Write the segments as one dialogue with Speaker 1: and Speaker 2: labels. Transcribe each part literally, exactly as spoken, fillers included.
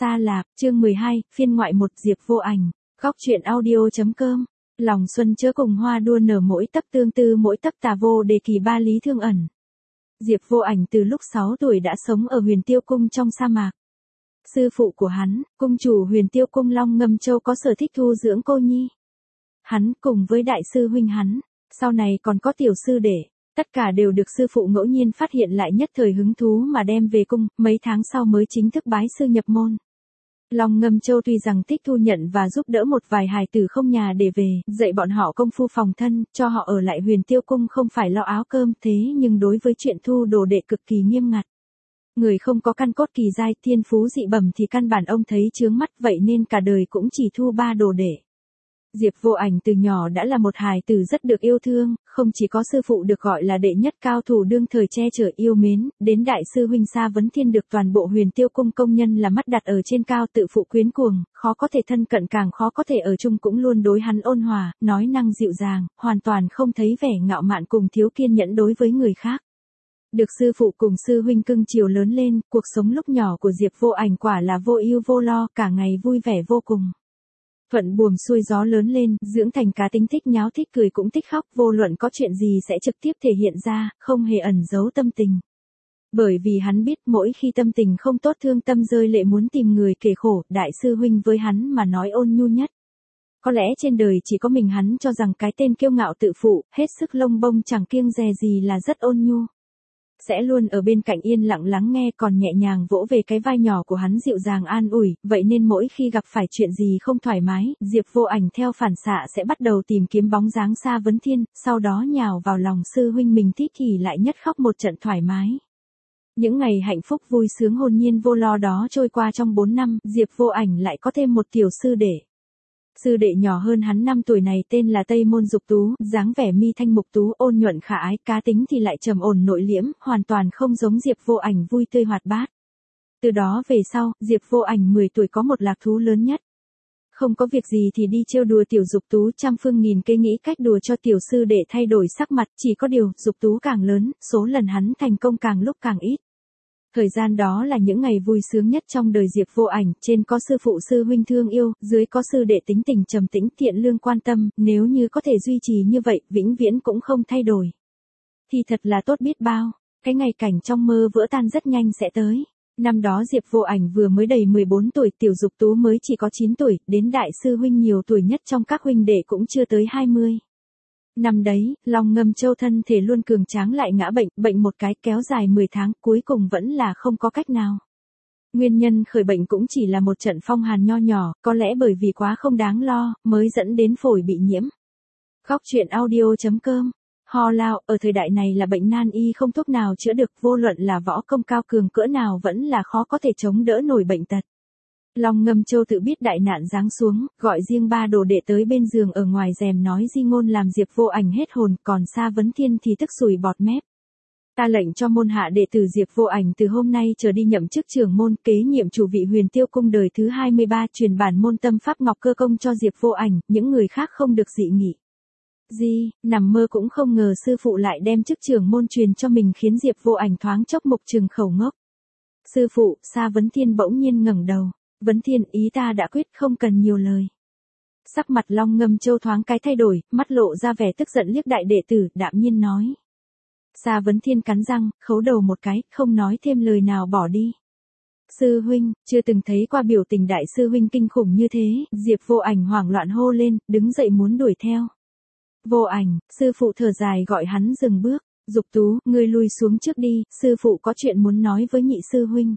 Speaker 1: Sa Lạp, chương mười hai, phiên ngoại một Diệp Vô Ảnh, góc truyện audio.com. Lòng xuân chớ cùng hoa đua nở mỗi tấc tương tư mỗi tấc tà vô đề kỳ ba lý thương ẩn. Diệp Vô Ảnh từ lúc sáu tuổi đã sống ở Huyền Tiêu Cung trong sa mạc. Sư phụ của hắn, cung chủ Huyền Tiêu Cung Long Ngâm Châu có sở thích thu dưỡng cô nhi. Hắn cùng với đại sư huynh hắn, sau này còn có tiểu sư đệ, tất cả đều được sư phụ ngẫu nhiên phát hiện lại nhất thời hứng thú mà đem về cung, mấy tháng sau mới chính thức bái sư nhập môn. Long Ngâm Châu tuy rằng thích thu nhận và giúp đỡ một vài hài tử không nhà để về, dạy bọn họ công phu phòng thân, cho họ ở lại Huyền Tiêu Cung không phải lo áo cơm thế nhưng đối với chuyện thu đồ đệ cực kỳ nghiêm ngặt. Người không có căn cốt kỳ giai thiên phú dị bẩm thì căn bản ông thấy chướng mắt vậy nên cả đời cũng chỉ thu ba đồ đệ. Diệp Vô Ảnh từ nhỏ đã là một hài tử rất được yêu thương, không chỉ có sư phụ được gọi là đệ nhất cao thủ đương thời che chở yêu mến, đến đại sư huynh Sa Vấn Thiên được toàn bộ Huyền Tiêu Cung công nhân là mắt đặt ở trên cao tự phụ quyến cuồng, khó có thể thân cận càng khó có thể ở chung cũng luôn đối hắn ôn hòa, nói năng dịu dàng, hoàn toàn không thấy vẻ ngạo mạn cùng thiếu kiên nhẫn đối với người khác. Được sư phụ cùng sư huynh cưng chiều lớn lên, cuộc sống lúc nhỏ của Diệp Vô Ảnh quả là vô ưu vô lo, cả ngày vui vẻ vô cùng. Thuận buồm xuôi gió lớn lên, dưỡng thành cá tính thích nháo thích cười cũng thích khóc, vô luận có chuyện gì sẽ trực tiếp thể hiện ra, không hề ẩn giấu tâm tình. Bởi vì hắn biết mỗi khi tâm tình không tốt thương tâm rơi lệ muốn tìm người kể khổ, đại sư huynh với hắn mà nói ôn nhu nhất. Có lẽ trên đời chỉ có mình hắn cho rằng cái tên kiêu ngạo tự phụ, hết sức lông bông chẳng kiêng dè gì là rất ôn nhu. Sẽ luôn ở bên cạnh yên lặng lắng nghe còn nhẹ nhàng vỗ về cái vai nhỏ của hắn dịu dàng an ủi, vậy nên mỗi khi gặp phải chuyện gì không thoải mái, Diệp Vô Ảnh theo phản xạ sẽ bắt đầu tìm kiếm bóng dáng Sa Vấn Thiên, sau đó nhào vào lòng sư huynh mình thích thì lại nhất khóc một trận thoải mái. Những ngày hạnh phúc vui sướng hồn nhiên vô lo đó trôi qua trong bốn năm, Diệp Vô Ảnh lại có thêm một tiểu sư đệ. Sư đệ nhỏ hơn hắn năm tuổi này tên là Tây Môn Dục Tú, dáng vẻ mi thanh mục tú ôn nhuận khả ái, cá tính thì lại trầm ổn nội liễm, hoàn toàn không giống Diệp Vô Ảnh vui tươi hoạt bát. Từ đó về sau, Diệp Vô Ảnh mười tuổi có một lạc thú lớn nhất. Không có việc gì thì đi trêu đùa tiểu Dục Tú, trăm phương nghìn kế nghĩ cách đùa cho tiểu sư đệ thay đổi sắc mặt, chỉ có điều, Dục Tú càng lớn, số lần hắn thành công càng lúc càng ít. Thời gian đó là những ngày vui sướng nhất trong đời Diệp Vô Ảnh, trên có sư phụ sư huynh thương yêu, dưới có sư đệ tính tình trầm tĩnh thiện lương quan tâm, nếu như có thể duy trì như vậy, vĩnh viễn cũng không thay đổi. Thì thật là tốt biết bao, cái ngày cảnh trong mơ vỡ tan rất nhanh sẽ tới. Năm đó Diệp Vô Ảnh vừa mới đầy mười bốn tuổi, tiểu Dục Tú mới chỉ có chín tuổi, đến đại sư huynh nhiều tuổi nhất trong các huynh đệ cũng chưa tới hai mươi. Năm đấy, Long Ngâm Châu thân thể luôn cường tráng lại ngã bệnh, bệnh một cái kéo dài mười tháng, cuối cùng vẫn là không có cách nào. Nguyên nhân khởi bệnh cũng chỉ là một trận phong hàn nho nhỏ, có lẽ bởi vì quá không đáng lo, mới dẫn đến phổi bị nhiễm. Góc truyện audio.com. Ho lao, ở thời đại này là bệnh nan y không thuốc nào chữa được, vô luận là võ công cao cường cỡ nào vẫn là khó có thể chống đỡ nổi bệnh tật. Long Ngâm Châu tự biết đại nạn giáng xuống, gọi riêng ba đồ đệ tới bên giường ở ngoài rèm nói di ngôn làm Diệp Vô Ảnh hết hồn, còn Sa Vấn Thiên thì tức sùi bọt mép. Ta lệnh cho môn hạ đệ tử Diệp Vô Ảnh từ hôm nay trở đi nhậm chức trưởng môn, kế nhiệm chủ vị Huyền Tiêu Cung đời thứ hai mươi ba, truyền bản môn tâm pháp Ngọc Cơ Công cho Diệp Vô Ảnh, những người khác không được dị nghị. Di, nằm mơ cũng không ngờ sư phụ lại đem chức trưởng môn truyền cho mình, khiến Diệp Vô Ảnh thoáng chốc mục trừng khẩu ngốc. Sư phụ, Sa Vấn Thiên bỗng nhiên ngẩng đầu. Vấn Thiên, ý ta đã quyết, không cần nhiều lời. Sắc mặt Long Ngâm Châu thoáng cái thay đổi, mắt lộ ra vẻ tức giận liếc đại đệ tử, đạm nhiên nói. Sa Vấn Thiên cắn răng, khấu đầu một cái, không nói thêm lời nào bỏ đi. Sư huynh, chưa từng thấy qua biểu tình đại sư huynh kinh khủng như thế, Diệp Vô Ảnh hoảng loạn hô lên, đứng dậy muốn đuổi theo. Vô Ảnh, sư phụ thở dài gọi hắn dừng bước. Dục Tú, ngươi lui xuống trước đi, sư phụ có chuyện muốn nói với nhị sư huynh.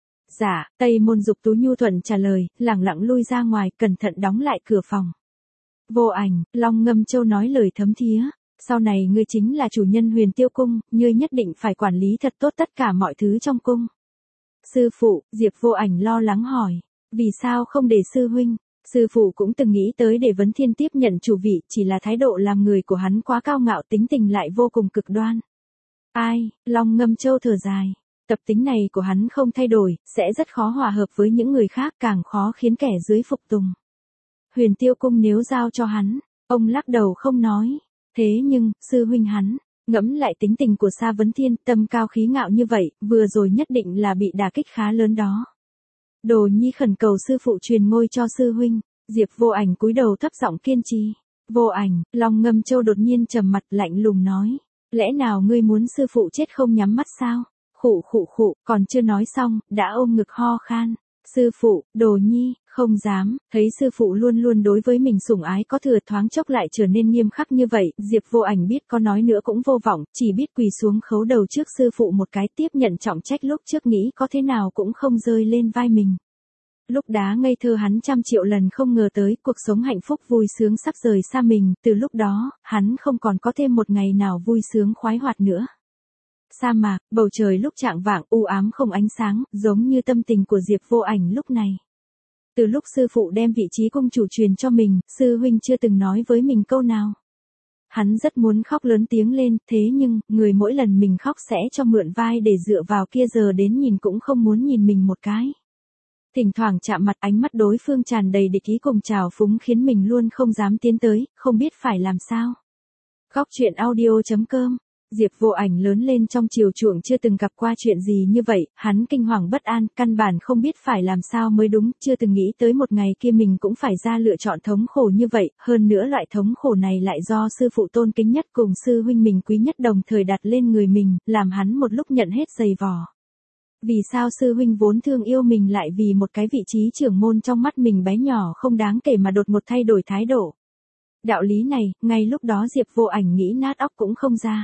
Speaker 1: Dạ, Tây Môn Dục Tú nhu thuận trả lời, lẳng lặng lui ra ngoài, cẩn thận đóng lại cửa phòng. Vô Ảnh, Long Ngâm Châu nói lời thấm thía, sau này ngươi chính là chủ nhân Huyền Tiêu Cung, ngươi nhất định phải quản lý thật tốt tất cả mọi thứ trong cung. Sư phụ, Diệp Vô Ảnh lo lắng hỏi, vì sao không để sư huynh? Sư phụ cũng từng nghĩ tới để Vấn Thiên tiếp nhận chủ vị, chỉ là thái độ làm người của hắn quá cao ngạo, tính tình lại vô cùng cực đoan. Ai, Long Ngâm Châu thở dài. Tập tính này của hắn không thay đổi, sẽ rất khó hòa hợp với những người khác, càng khó khiến kẻ dưới phục tùng. Huyền Tiêu Cung nếu giao cho hắn, ông lắc đầu không nói. Thế nhưng, sư huynh hắn, ngẫm lại tính tình của Sa Vấn Thiên, tâm cao khí ngạo như vậy, vừa rồi nhất định là bị đả kích khá lớn đó. Đồ nhi khẩn cầu sư phụ truyền ngôi cho sư huynh. Diệp Vô Ảnh cúi đầu thấp giọng kiên trì. Vô Ảnh, Long Ngâm Châu đột nhiên trầm mặt lạnh lùng nói. Lẽ nào ngươi muốn sư phụ chết không nhắm mắt sao? Khụ khụ khụ, còn chưa nói xong, đã ôm ngực ho khan. Sư phụ, Đồ nhi, không dám, thấy sư phụ luôn luôn đối với mình sủng ái có thừa thoáng chốc lại trở nên nghiêm khắc như vậy, Diệp Vô Ảnh biết có nói nữa cũng vô vọng, chỉ biết quỳ xuống khấu đầu trước sư phụ một cái tiếp nhận trọng trách lúc trước nghĩ có thế nào cũng không rơi lên vai mình. Lúc đá ngây thơ hắn trăm triệu lần không ngờ tới cuộc sống hạnh phúc vui sướng sắp rời xa mình, từ lúc đó, hắn không còn có thêm một ngày nào vui sướng khoái hoạt nữa. Sa mạc, bầu trời lúc chạng vạng u ám không ánh sáng, giống như tâm tình của Diệp Vô Ảnh lúc này. Từ lúc sư phụ đem vị trí cung chủ truyền cho mình, sư huynh chưa từng nói với mình câu nào. Hắn rất muốn khóc lớn tiếng lên, thế nhưng, người mỗi lần mình khóc sẽ cho mượn vai để dựa vào kia giờ đến nhìn cũng không muốn nhìn mình một cái. Thỉnh thoảng chạm mặt ánh mắt đối phương tràn đầy địch ý cùng trào phúng khiến mình luôn không dám tiến tới, không biết phải làm sao. Góc truyện audio chấm com Diệp Vô Ảnh lớn lên trong chiều chuộng chưa từng gặp qua chuyện gì như vậy, hắn kinh hoàng bất an, căn bản không biết phải làm sao mới đúng, chưa từng nghĩ tới một ngày kia mình cũng phải ra lựa chọn thống khổ như vậy, hơn nữa loại thống khổ này lại do sư phụ tôn kính nhất cùng sư huynh mình quý nhất đồng thời đặt lên người mình, làm hắn một lúc nhận hết dày vò. Vì sao sư huynh vốn thương yêu mình lại vì một cái vị trí trưởng môn trong mắt mình bé nhỏ không đáng kể mà đột ngột thay đổi thái độ? Đạo lý này, ngay lúc đó Diệp Vô Ảnh nghĩ nát óc cũng không ra.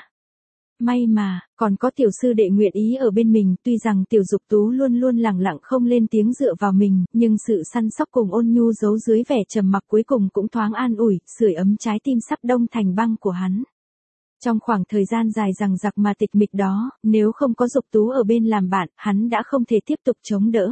Speaker 1: May mà, còn có tiểu sư đệ nguyện ý ở bên mình, tuy rằng tiểu Dục Tú luôn luôn lẳng lặng không lên tiếng dựa vào mình, nhưng sự săn sóc cùng ôn nhu giấu dưới vẻ trầm mặc cuối cùng cũng thoáng an ủi, sưởi ấm trái tim sắp đông thành băng của hắn. Trong khoảng thời gian dài rằng giặc mà tịch mịch đó, nếu không có Dục Tú ở bên làm bạn, hắn đã không thể tiếp tục chống đỡ.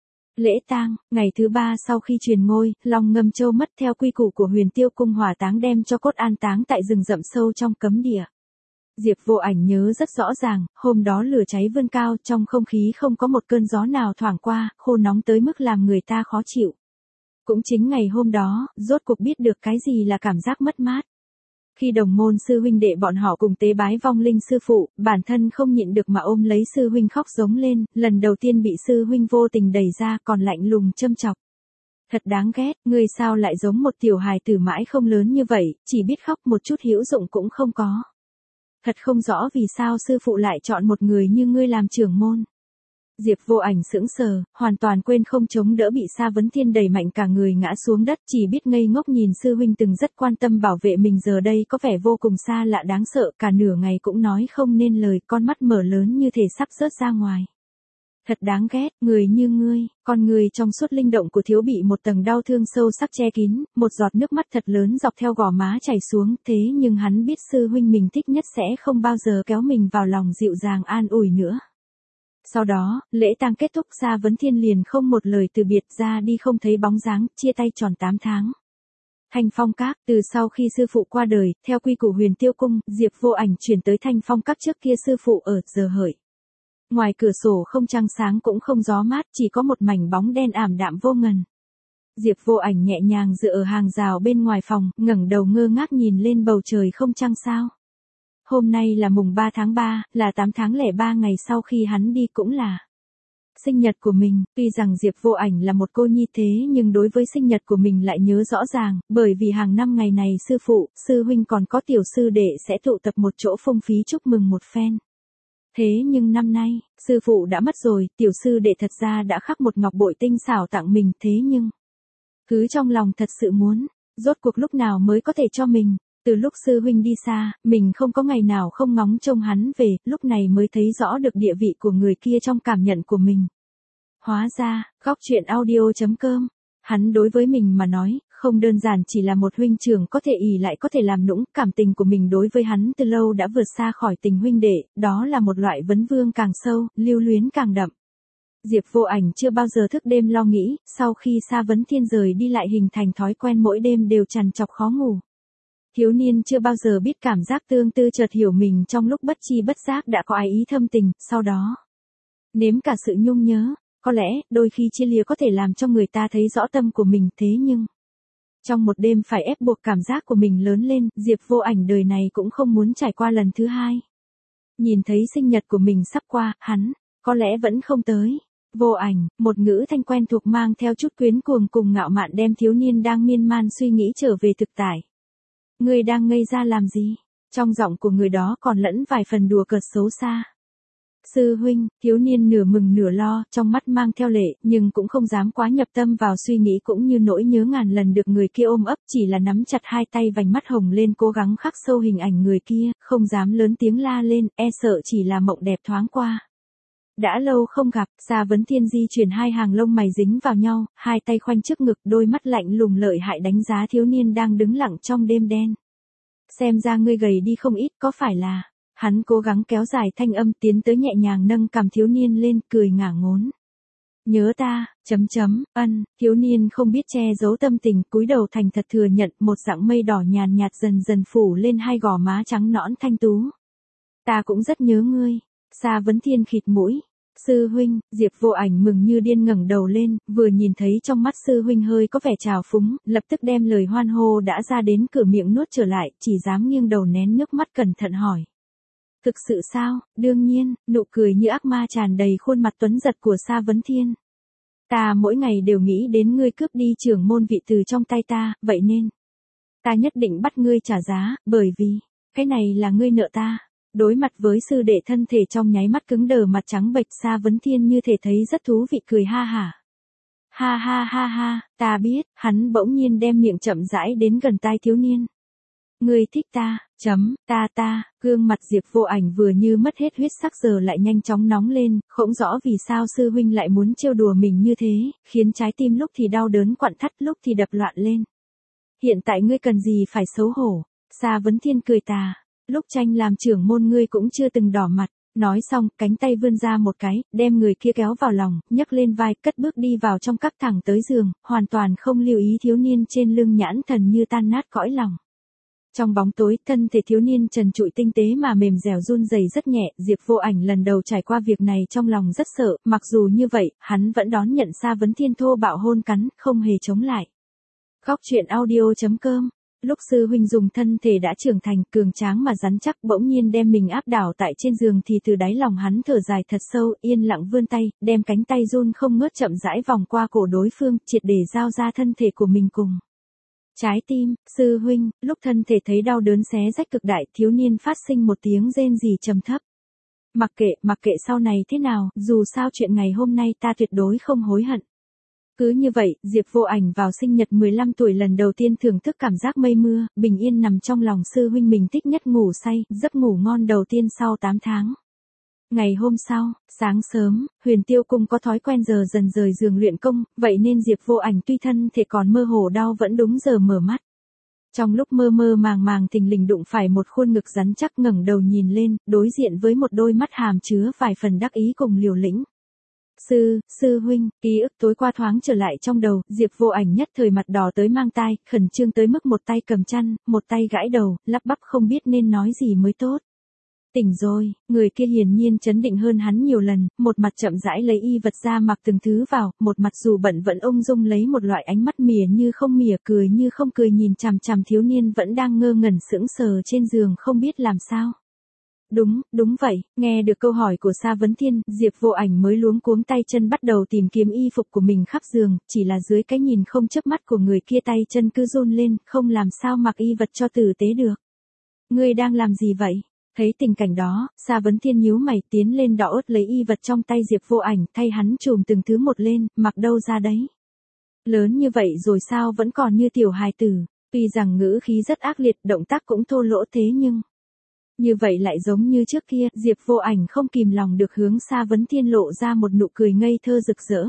Speaker 1: Lễ tang, ngày thứ ba sau khi truyền ngôi, Long Ngâm Châu mất theo quy củ của Huyền Tiêu cung hỏa táng đem cho cốt an táng tại rừng rậm sâu trong cấm địa. Diệp Vô Ảnh nhớ rất rõ ràng, hôm đó lửa cháy vươn cao, trong không khí không có một cơn gió nào thoảng qua, khô nóng tới mức làm người ta khó chịu. Cũng chính ngày hôm đó, rốt cuộc biết được cái gì là cảm giác mất mát. Khi đồng môn sư huynh đệ bọn họ cùng tế bái vong linh sư phụ, bản thân không nhịn được mà ôm lấy sư huynh khóc giống lên, lần đầu tiên bị sư huynh vô tình đẩy ra còn lạnh lùng châm chọc. Thật đáng ghét, ngươi sao lại giống một tiểu hài tử mãi không lớn như vậy, chỉ biết khóc một chút hữu dụng cũng không có. Thật không rõ vì sao sư phụ lại chọn một người như ngươi làm trưởng môn. Diệp Vô Ảnh sững sờ, hoàn toàn quên không chống đỡ bị Sa Vấn Thiên đẩy mạnh cả người ngã xuống đất, chỉ biết ngây ngốc nhìn sư huynh từng rất quan tâm bảo vệ mình giờ đây có vẻ vô cùng xa lạ đáng sợ, cả nửa ngày cũng nói không nên lời, con mắt mở lớn như thể sắp rớt ra ngoài. Thật đáng ghét, người như ngươi, con người trong suốt linh động của thiếu bị một tầng đau thương sâu sắc che kín, một giọt nước mắt thật lớn dọc theo gò má chảy xuống, thế nhưng hắn biết sư huynh mình thích nhất sẽ không bao giờ kéo mình vào lòng dịu dàng an ủi nữa. Sau đó, lễ tang kết thúc, Sa Vấn Thiên liền không một lời từ biệt, ra đi không thấy bóng dáng, chia tay tròn tám tháng. Thanh Phong Các, từ sau khi sư phụ qua đời, theo quy củ Huyền Tiêu cung, Diệp Vô Ảnh chuyển tới Thanh Phong Các, trước kia sư phụ ở giờ hợi. Ngoài cửa sổ không trăng sáng cũng không gió mát, chỉ có một mảnh bóng đen ảm đạm vô ngần. Diệp Vô Ảnh nhẹ nhàng dựa ở hàng rào bên ngoài phòng, ngẩng đầu ngơ ngác nhìn lên bầu trời không trăng sao. Hôm nay là mùng ba tháng ba, là tám tháng lẻ ba ngày sau khi hắn đi, cũng là sinh nhật của mình. Tuy rằng Diệp Vô Ảnh là một cô nhi thế nhưng đối với sinh nhật của mình lại nhớ rõ ràng, bởi vì hàng năm ngày này sư phụ, sư huynh còn có tiểu sư đệ sẽ tụ tập một chỗ phung phí chúc mừng một phen. Thế nhưng năm nay, sư phụ đã mất rồi, tiểu sư đệ thật ra đã khắc một ngọc bội tinh xảo tặng mình, thế nhưng thứ trong lòng thật sự muốn, rốt cuộc lúc nào mới có thể cho mình. Từ lúc sư huynh đi xa, mình không có ngày nào không ngóng trông hắn về, lúc này mới thấy rõ được địa vị của người kia trong cảm nhận của mình. Hóa ra, góc truyện audio chấm com, hắn đối với mình mà nói, không đơn giản chỉ là một huynh trưởng có thể ỷ lại có thể làm nũng, cảm tình của mình đối với hắn từ lâu đã vượt xa khỏi tình huynh đệ, đó là một loại vấn vương càng sâu, lưu luyến càng đậm. Diệp Vô Ảnh chưa bao giờ thức đêm lo nghĩ, sau khi Sa Vấn Thiên rời đi lại hình thành thói quen mỗi đêm đều trằn trọc khó ngủ. Thiếu niên chưa bao giờ biết cảm giác tương tư chợt hiểu mình trong lúc bất chi bất giác đã có ái ý thâm tình, sau đó nếm cả sự nhung nhớ, có lẽ đôi khi chia lìa có thể làm cho người ta thấy rõ tâm của mình, thế nhưng trong một đêm phải ép buộc cảm giác của mình lớn lên, Diệp Vô Ảnh đời này cũng không muốn trải qua lần thứ hai. Nhìn thấy sinh nhật của mình sắp qua, hắn có lẽ vẫn không tới. Vô ảnh, một ngữ thanh quen thuộc mang theo chút quyến cuồng cùng ngạo mạn đem thiếu niên đang miên man suy nghĩ trở về thực tại. Ngươi đang ngây ra làm gì? Trong giọng của người đó còn lẫn vài phần đùa cợt xấu xa. Sư huynh, thiếu niên nửa mừng nửa lo, trong mắt mang theo lệ, nhưng cũng không dám quá nhập tâm vào suy nghĩ cũng như nỗi nhớ ngàn lần được người kia ôm ấp, chỉ là nắm chặt hai tay vành mắt hồng lên cố gắng khắc sâu hình ảnh người kia, không dám lớn tiếng la lên, e sợ chỉ là mộng đẹp thoáng qua. Đã lâu không gặp, Sa Vấn Thiên di chuyển hai hàng lông mày dính vào nhau, hai tay khoanh trước ngực, đôi mắt lạnh lùng lợi hại đánh giá thiếu niên đang đứng lặng trong đêm đen. Xem ra ngươi gầy đi không ít, có phải là... Hắn cố gắng kéo dài thanh âm tiến tới nhẹ nhàng nâng cằm thiếu niên lên, cười ngả ngốn. Nhớ ta, chấm chấm, ân, thiếu niên không biết che giấu tâm tình, cúi đầu thành thật thừa nhận, một dạng mây đỏ nhàn nhạt dần dần phủ lên hai gò má trắng nõn thanh tú. Ta cũng rất nhớ ngươi. Sa Vấn Thiên khịt mũi. Sư huynh, Diệp Vô Ảnh mừng như điên ngẩng đầu lên, vừa nhìn thấy trong mắt sư huynh hơi có vẻ trào phúng, lập tức đem lời hoan hô đã ra đến cửa miệng nuốt trở lại, chỉ dám nghiêng đầu nén nước mắt cẩn thận hỏi. Thực sự sao? Đương nhiên, nụ cười như ác ma tràn đầy khuôn mặt tuấn giật của Sa Vấn Thiên. Ta mỗi ngày đều nghĩ đến ngươi cướp đi trưởng môn vị từ trong tay ta, vậy nên ta nhất định bắt ngươi trả giá, bởi vì cái này là ngươi nợ ta. Đối mặt với sư đệ thân thể trong nháy mắt cứng đờ mặt trắng bệch, Sa Vấn Thiên như thể thấy rất thú vị cười ha hả. Ha ha ha ha, ta biết, hắn bỗng nhiên đem miệng chậm rãi đến gần tai thiếu niên. Ngươi thích ta, chấm, ta ta, gương mặt Diệp Vô Ảnh vừa như mất hết huyết sắc giờ lại nhanh chóng nóng lên, không rõ vì sao sư huynh lại muốn trêu đùa mình như thế, khiến trái tim lúc thì đau đớn quặn thắt lúc thì đập loạn lên. Hiện tại ngươi cần gì phải xấu hổ? Sa Vấn Thiên cười tà, lúc tranh làm trưởng môn ngươi cũng chưa từng đỏ mặt. Nói xong, cánh tay vươn ra một cái, đem người kia kéo vào lòng, nhấc lên vai, cất bước đi vào trong các thẳng tới giường, hoàn toàn không lưu ý thiếu niên trên lưng nhãn thần như tan nát cõi lòng. Trong bóng tối, thân thể thiếu niên trần trụi tinh tế mà mềm dẻo run rẩy rất nhẹ, Diệp Vô Ảnh lần đầu trải qua việc này trong lòng rất sợ, mặc dù như vậy, hắn vẫn đón nhận Sa Vấn Thiên thô bạo hôn cắn, không hề chống lại. Góc truyện audio chấm com. Lúc sư huynh dùng thân thể đã trưởng thành, cường tráng mà rắn chắc bỗng nhiên đem mình áp đảo tại trên giường thì từ đáy lòng hắn thở dài thật sâu, yên lặng vươn tay, đem cánh tay run không ngớt chậm rãi vòng qua cổ đối phương, triệt để giao ra thân thể của mình cùng. Trái tim, sư huynh, lúc thân thể thấy đau đớn xé rách cực đại, thiếu niên phát sinh một tiếng rên rỉ trầm thấp. Mặc kệ, mặc kệ sau này thế nào, dù sao chuyện ngày hôm nay ta tuyệt đối không hối hận. Cứ như vậy, Diệp Vô Ảnh vào sinh nhật mười lăm tuổi lần đầu tiên thưởng thức cảm giác mây mưa, bình yên nằm trong lòng sư huynh mình thích nhất ngủ say, giấc ngủ ngon đầu tiên sau tám tháng. Ngày hôm sau, sáng sớm, Huyền Tiêu Cung có thói quen giờ dần rời giường luyện công, vậy nên Diệp Vô Ảnh tuy thân thể còn mơ hồ đau vẫn đúng giờ mở mắt. Trong lúc mơ mơ màng màng thình lình đụng phải một khuôn ngực rắn chắc, ngẩng đầu nhìn lên, đối diện với một đôi mắt hàm chứa vài phần đắc ý cùng liều lĩnh. Sư, sư huynh, ký ức tối qua thoáng trở lại trong đầu, Diệp Vô Ảnh nhất thời mặt đỏ tới mang tai, khẩn trương tới mức một tay cầm chăn, một tay gãi đầu, lắp bắp không biết nên nói gì mới tốt. Tỉnh rồi, người kia hiển nhiên chấn định hơn hắn nhiều lần, một mặt chậm rãi lấy y vật ra mặc từng thứ vào, một mặt dù bận vẫn ung dung lấy một loại ánh mắt mỉa như không mỉa cười như không cười nhìn chằm chằm thiếu niên vẫn đang ngơ ngẩn sững sờ trên giường không biết làm sao. Đúng, đúng vậy, nghe được câu hỏi của Sa Vấn Thiên, Diệp Vô Ảnh mới luống cuống tay chân bắt đầu tìm kiếm y phục của mình khắp giường, chỉ là dưới cái nhìn không chớp mắt của người kia tay chân cứ run lên, không làm sao mặc y vật cho tử tế được. Ngươi đang làm gì vậy? Thấy tình cảnh đó, Sa Vấn Thiên nhíu mày tiến lên đọ ớt lấy y vật trong tay Diệp Vô Ảnh, thay hắn chùm từng thứ một lên, mặc đâu ra đấy. Lớn như vậy rồi sao vẫn còn như tiểu hài tử, tuy rằng ngữ khí rất ác liệt, động tác cũng thô lỗ thế nhưng... Như vậy lại giống như trước kia, Diệp Vô Ảnh không kìm lòng được hướng Sa Vấn Thiên lộ ra một nụ cười ngây thơ rực rỡ.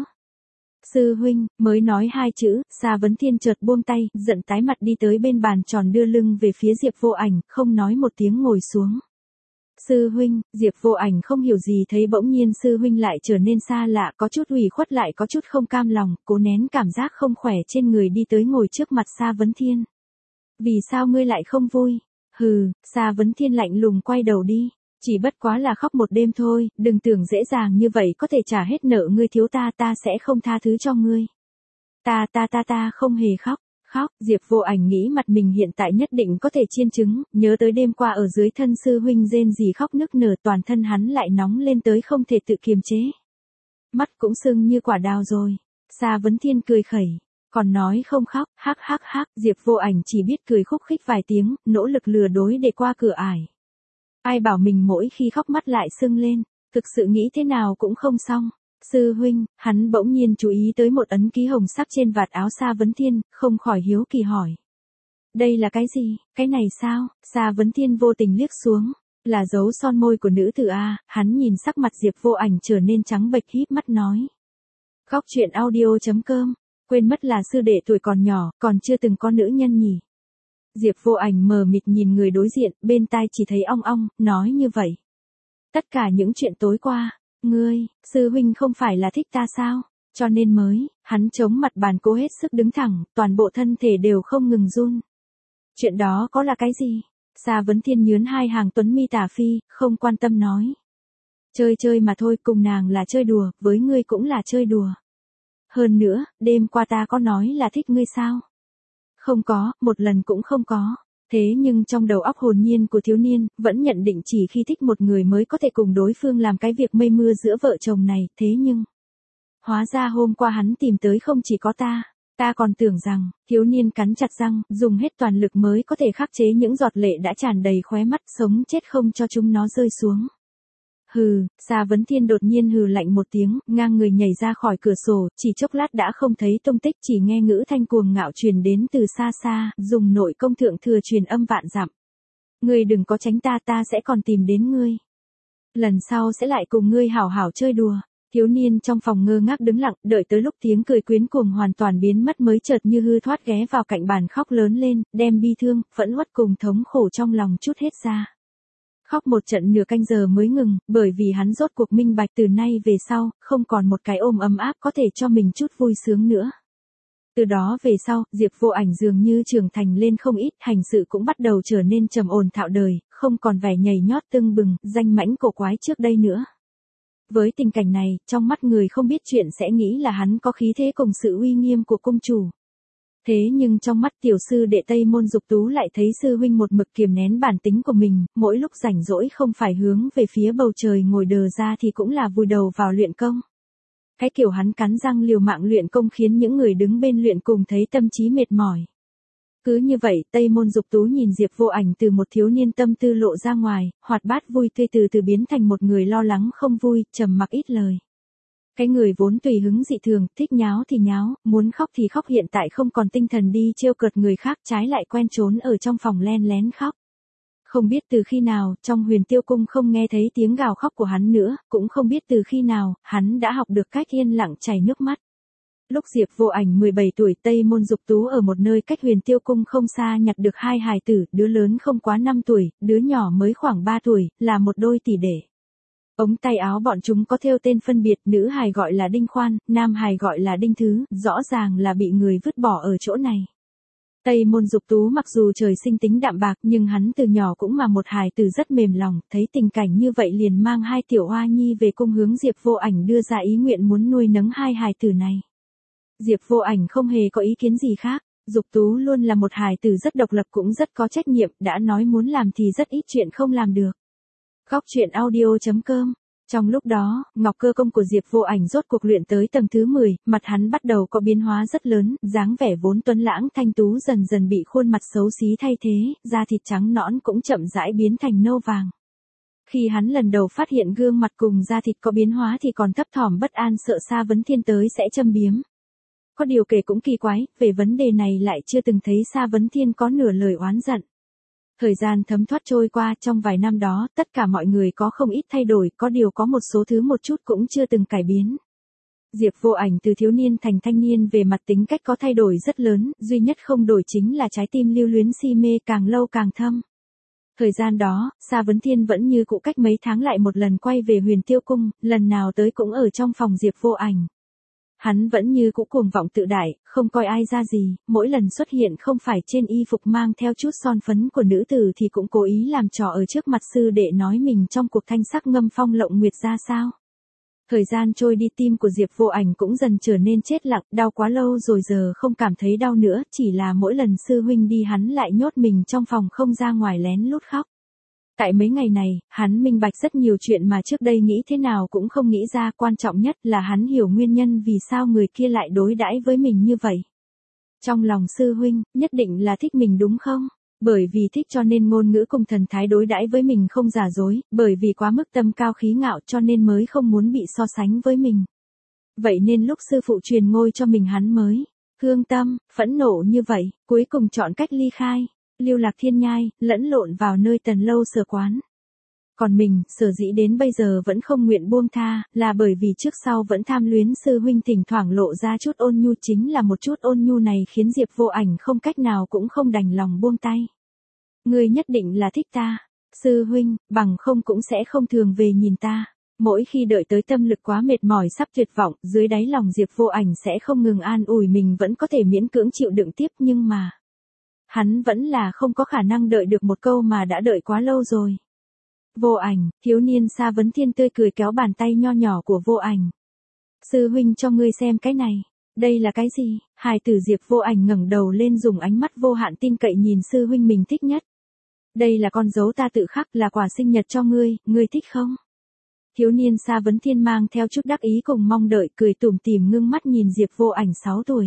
Speaker 1: Sư huynh, mới nói hai chữ, Sa Vấn Thiên chợt buông tay, giận tái mặt đi tới bên bàn tròn đưa lưng về phía Diệp Vô Ảnh, không nói một tiếng ngồi xuống. Sư huynh, Diệp Vô Ảnh không hiểu gì thấy bỗng nhiên sư huynh lại trở nên xa lạ, có chút ủy khuất lại có chút không cam lòng, cố nén cảm giác không khỏe trên người đi tới ngồi trước mặt Sa Vấn Thiên. Vì sao ngươi lại không vui? Hừ, Sa Vấn Thiên lạnh lùng quay đầu đi. Chỉ bất quá là khóc một đêm thôi, đừng tưởng dễ dàng như vậy có thể trả hết nợ ngươi thiếu ta, ta sẽ không tha thứ cho ngươi. Ta ta ta ta không hề khóc. Khóc, Diệp Vô Ảnh nghĩ mặt mình hiện tại nhất định có thể chiên trứng, nhớ tới đêm qua ở dưới thân sư huynh rên rỉ khóc nức nở, toàn thân hắn lại nóng lên tới không thể tự kiềm chế. mắt cũng sưng như quả đào rồi. Sa Vấn Thiên cười khẩy, còn nói không khóc, hắc hắc hắc, Diệp Vô Ảnh chỉ biết cười khúc khích vài tiếng, nỗ lực lừa đối để qua cửa ải. Ai bảo mình mỗi khi khóc mắt lại sưng lên, thực sự nghĩ thế nào cũng không xong. Sư huynh, hắn bỗng nhiên chú ý tới một ấn ký hồng sắc trên vạt áo Sa Vấn Thiên, không khỏi hiếu kỳ hỏi. Đây là cái gì, cái này sao? Sa Vấn Thiên vô tình liếc xuống, là dấu son môi của nữ tử A, hắn nhìn sắc mặt Diệp Vô Ảnh trở nên trắng bệch híp mắt nói. Góc truyện audio.com, quên mất là sư đệ tuổi còn nhỏ, còn chưa từng có nữ nhân nhỉ. Diệp Vô Ảnh mờ mịt nhìn người đối diện, bên tai chỉ thấy ong ong, nói như vậy. Tất cả những chuyện tối qua, ngươi, sư huynh không phải là thích ta sao, cho nên mới, hắn chống mặt bàn cố hết sức đứng thẳng, toàn bộ thân thể đều không ngừng run. Chuyện đó có là cái gì? Sa Vấn Thiên nhướn hai hàng tuấn mi tà phi, không quan tâm nói. Chơi chơi mà thôi, cùng nàng là chơi đùa, với ngươi cũng là chơi đùa. Hơn nữa, đêm qua ta có nói là thích ngươi sao? Không có, một lần cũng không có. Thế nhưng trong đầu óc hồn nhiên của thiếu niên, vẫn nhận định chỉ khi thích một người mới có thể cùng đối phương làm cái việc mây mưa giữa vợ chồng này, thế nhưng... Hóa ra hôm qua hắn tìm tới không chỉ có ta, ta còn tưởng rằng, thiếu niên cắn chặt răng, dùng hết toàn lực mới có thể khắc chế những giọt lệ đã tràn đầy khóe mắt, sống chết không cho chúng nó rơi xuống. Hừ, Sa Vấn Thiên đột nhiên hừ lạnh một tiếng, ngang người nhảy ra khỏi cửa sổ, chỉ chốc lát đã không thấy tung tích, chỉ nghe ngữ thanh cuồng ngạo truyền đến từ xa xa, dùng nội công thượng thừa truyền âm vạn dặm. Ngươi đừng có tránh ta, ta sẽ còn tìm đến ngươi. Lần sau sẽ lại cùng ngươi hảo hảo chơi đùa. Thiếu niên trong phòng ngơ ngác đứng lặng, đợi tới lúc tiếng cười quyến cuồng hoàn toàn biến mất mới chợt như hư thoát ghé vào cạnh bàn khóc lớn lên, đem bi thương, phẫn uất cùng thống khổ trong lòng trút hết ra. Khóc một trận nửa canh giờ mới ngừng, bởi vì hắn rốt cuộc minh bạch từ nay về sau, không còn một cái ôm ấm áp có thể cho mình chút vui sướng nữa. Từ đó về sau, Diệp Vô Ảnh dường như trưởng thành lên không ít, hành sự cũng bắt đầu trở nên trầm ổn thạo đời, không còn vẻ nhảy nhót tưng bừng, danh mãnh cổ quái trước đây nữa. Với tình cảnh này, trong mắt người không biết chuyện sẽ nghĩ là hắn có khí thế cùng sự uy nghiêm của cung chủ. Thế nhưng trong mắt tiểu sư đệ Tây Môn Dục Tú lại thấy sư huynh một mực kiềm nén bản tính của mình, mỗi lúc rảnh rỗi không phải hướng về phía bầu trời ngồi đờ ra thì cũng là vùi đầu vào luyện công. Cái kiểu hắn cắn răng liều mạng luyện công khiến những người đứng bên luyện cùng thấy tâm trí mệt mỏi. Cứ như vậy, Tây Môn Dục Tú nhìn Diệp Vô Ảnh từ một thiếu niên tâm tư lộ ra ngoài, hoạt bát vui tươi từ từ biến thành một người lo lắng không vui, trầm mặc ít lời. Cái người vốn tùy hứng dị thường, thích nháo thì nháo, muốn khóc thì khóc, hiện tại không còn tinh thần đi trêu cợt người khác, trái lại quen trốn ở trong phòng len lén khóc. Không biết từ khi nào, trong Huyền Tiêu Cung không nghe thấy tiếng gào khóc của hắn nữa, cũng không biết từ khi nào, hắn đã học được cách yên lặng chảy nước mắt. Lúc Diệp Vô Ảnh mười bảy tuổi, Tây Môn Dục Tú ở một nơi cách Huyền Tiêu Cung không xa nhặt được hai hài tử, đứa lớn không quá năm tuổi, đứa nhỏ mới khoảng ba tuổi, là một đôi tỷ đệ. Ống tay áo bọn chúng có thêu tên phân biệt, nữ hài gọi là Đinh Khoan, nam hài gọi là Đinh Thứ, rõ ràng là bị người vứt bỏ ở chỗ này. Tây Môn Dục Tú mặc dù trời sinh tính đạm bạc nhưng hắn từ nhỏ cũng mà một hài tử rất mềm lòng, thấy tình cảnh như vậy liền mang hai tiểu oa nhi về cung hướng Diệp Vô Ảnh đưa ra ý nguyện muốn nuôi nấng hai hài tử này. Diệp Vô Ảnh không hề có ý kiến gì khác, Dục Tú luôn là một hài tử rất độc lập cũng rất có trách nhiệm, đã nói muốn làm thì rất ít chuyện không làm được. Góc truyện audio.com. Trong lúc đó, ngọc cơ công của Diệp Vô Ảnh rốt cuộc luyện tới tầng thứ mười, mặt hắn bắt đầu có biến hóa rất lớn, dáng vẻ vốn tuấn lãng thanh tú dần dần bị khuôn mặt xấu xí thay thế, da thịt trắng nõn cũng chậm rãi biến thành nâu vàng. Khi hắn lần đầu phát hiện gương mặt cùng da thịt có biến hóa thì còn thấp thỏm bất an sợ Sa Vấn Thiên tới sẽ châm biếm. Có điều kể cũng kỳ quái, về vấn đề này lại chưa từng thấy Sa Vấn Thiên có nửa lời oán giận. Thời gian thấm thoát trôi qua, trong vài năm đó, tất cả mọi người có không ít thay đổi, có điều có một số thứ một chút cũng chưa từng cải biến. Diệp Vô Ảnh từ thiếu niên thành thanh niên về mặt tính cách có thay đổi rất lớn, duy nhất không đổi chính là trái tim lưu luyến si mê càng lâu càng thâm. Thời gian đó, Sa Vấn Thiên vẫn như cũ cách mấy tháng lại một lần quay về Huyền Tiêu Cung, lần nào tới cũng ở trong phòng Diệp Vô Ảnh. Hắn vẫn như cũ cuồng vọng tự đại, không coi ai ra gì, mỗi lần xuất hiện không phải trên y phục mang theo chút son phấn của nữ tử thì cũng cố ý làm trò ở trước mặt sư đệ nói mình trong cuộc thanh sắc ngâm phong lộng nguyệt ra sao. Thời gian trôi đi, tim của Diệp Vô Ảnh cũng dần trở nên chết lặng, đau quá lâu rồi giờ không cảm thấy đau nữa, chỉ là mỗi lần sư huynh đi hắn lại nhốt mình trong phòng không ra ngoài lén lút khóc. Tại mấy ngày này, hắn minh bạch rất nhiều chuyện mà trước đây nghĩ thế nào cũng không nghĩ ra, quan trọng nhất là hắn hiểu nguyên nhân vì sao người kia lại đối đãi với mình như vậy. Trong lòng sư huynh, nhất định là thích mình đúng không? Bởi vì thích cho nên ngôn ngữ cùng thần thái đối đãi với mình không giả dối, bởi vì quá mức tâm cao khí ngạo cho nên mới không muốn bị so sánh với mình. Vậy nên lúc sư phụ truyền ngôi cho mình hắn mới thương tâm, phẫn nộ như vậy, cuối cùng chọn cách ly khai, lưu lạc thiên nhai, lẫn lộn vào nơi Tần Lâu Sở quán. Còn mình, sở dĩ đến bây giờ vẫn không nguyện buông tha, là bởi vì trước sau vẫn tham luyến sư huynh thỉnh thoảng lộ ra chút ôn nhu, chính là một chút ôn nhu này khiến Diệp Vô Ảnh không cách nào cũng không đành lòng buông tay. Ngươi nhất định là thích ta, sư huynh, bằng không cũng sẽ không thường về nhìn ta. Mỗi khi đợi tới tâm lực quá mệt mỏi sắp tuyệt vọng, dưới đáy lòng Diệp Vô Ảnh sẽ không ngừng an ủi mình vẫn có thể miễn cưỡng chịu đựng tiếp, nhưng mà hắn vẫn là không có khả năng đợi được một câu mà đã đợi quá lâu rồi. Vô Ảnh, thiếu niên Sa Vấn Thiên tươi cười kéo bàn tay nho nhỏ của Vô Ảnh. Sư huynh cho ngươi xem cái này. Đây là cái gì? Hài tử Diệp Vô Ảnh ngẩng đầu lên dùng ánh mắt vô hạn tin cậy nhìn sư huynh mình thích nhất. Đây là con dấu ta tự khắc, là quà sinh nhật cho ngươi, ngươi thích không? Thiếu niên Sa Vấn Thiên mang theo chút đắc ý cùng mong đợi, cười tủm tỉm ngưng mắt nhìn Diệp Vô Ảnh sáu tuổi.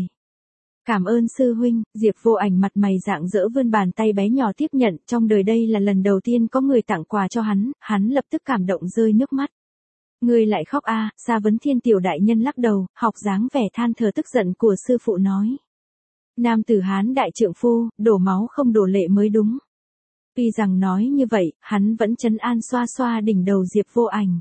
Speaker 1: Cảm ơn sư huynh, Diệp Vô Ảnh mặt mày rạng rỡ vươn bàn tay bé nhỏ tiếp nhận, trong đời đây là lần đầu tiên có người tặng quà cho hắn, hắn lập tức cảm động rơi nước mắt. Ngươi lại khóc a? À, Sa Vấn Thiên tiểu đại nhân lắc đầu, học dáng vẻ than thở tức giận của sư phụ nói. Nam tử Hán đại trượng phu, đổ máu không đổ lệ mới đúng. Tuy rằng nói như vậy, hắn vẫn trấn an xoa xoa đỉnh đầu Diệp Vô Ảnh.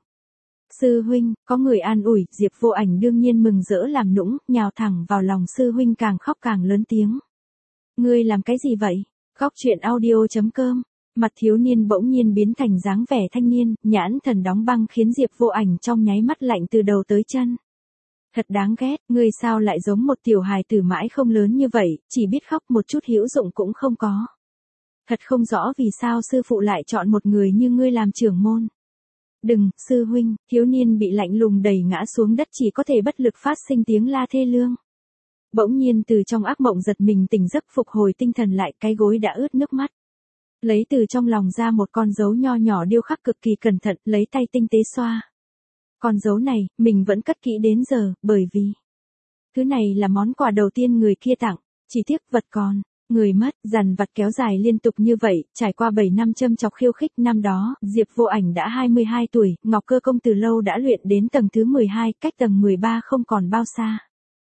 Speaker 1: Sư huynh, có người an ủi, Diệp Vô Ảnh đương nhiên mừng rỡ làm nũng, nhào thẳng vào lòng sư huynh càng khóc càng lớn tiếng. Ngươi làm cái gì vậy? Góc truyện audio chấm com. Mặt thiếu niên bỗng nhiên biến thành dáng vẻ thanh niên, nhãn thần đóng băng khiến Diệp Vô Ảnh trong nháy mắt lạnh từ đầu tới chân. Thật đáng ghét, ngươi sao lại giống một tiểu hài tử mãi không lớn như vậy, chỉ biết khóc một chút hữu dụng cũng không có. Thật không rõ vì sao sư phụ lại chọn một người như ngươi làm trưởng môn. Đừng, sư huynh, thiếu niên bị lạnh lùng đẩy ngã xuống đất chỉ có thể bất lực phát sinh tiếng la thê lương. Bỗng nhiên từ trong ác mộng giật mình tỉnh giấc phục hồi tinh thần lại, cái gối đã ướt nước mắt. Lấy từ trong lòng ra một con dấu nho nhỏ điêu khắc cực kỳ cẩn thận, lấy tay tinh tế xoa. Con dấu này, mình vẫn cất kỹ đến giờ, bởi vì thứ này là món quà đầu tiên người kia tặng, chỉ tiếc vật còn. Người mất, dằn vặt kéo dài liên tục như vậy, trải qua bảy năm châm chọc khiêu khích, năm đó, Diệp Vô Ảnh đã hai mươi hai tuổi, Ngọc Cơ Công từ lâu đã luyện đến tầng thứ mười hai, cách tầng mười ba không còn bao xa.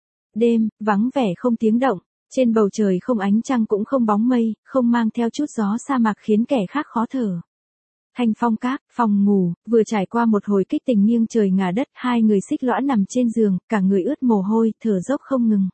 Speaker 1: Đêm, vắng vẻ không tiếng động, trên bầu trời không ánh trăng cũng không bóng mây, không mang theo chút gió sa mạc khiến kẻ khác khó thở. Thanh phong các, phòng ngủ, vừa trải qua một hồi kích tình nghiêng trời ngả đất, hai người xích lõa nằm trên giường, cả người ướt mồ hôi, thở dốc không ngừng.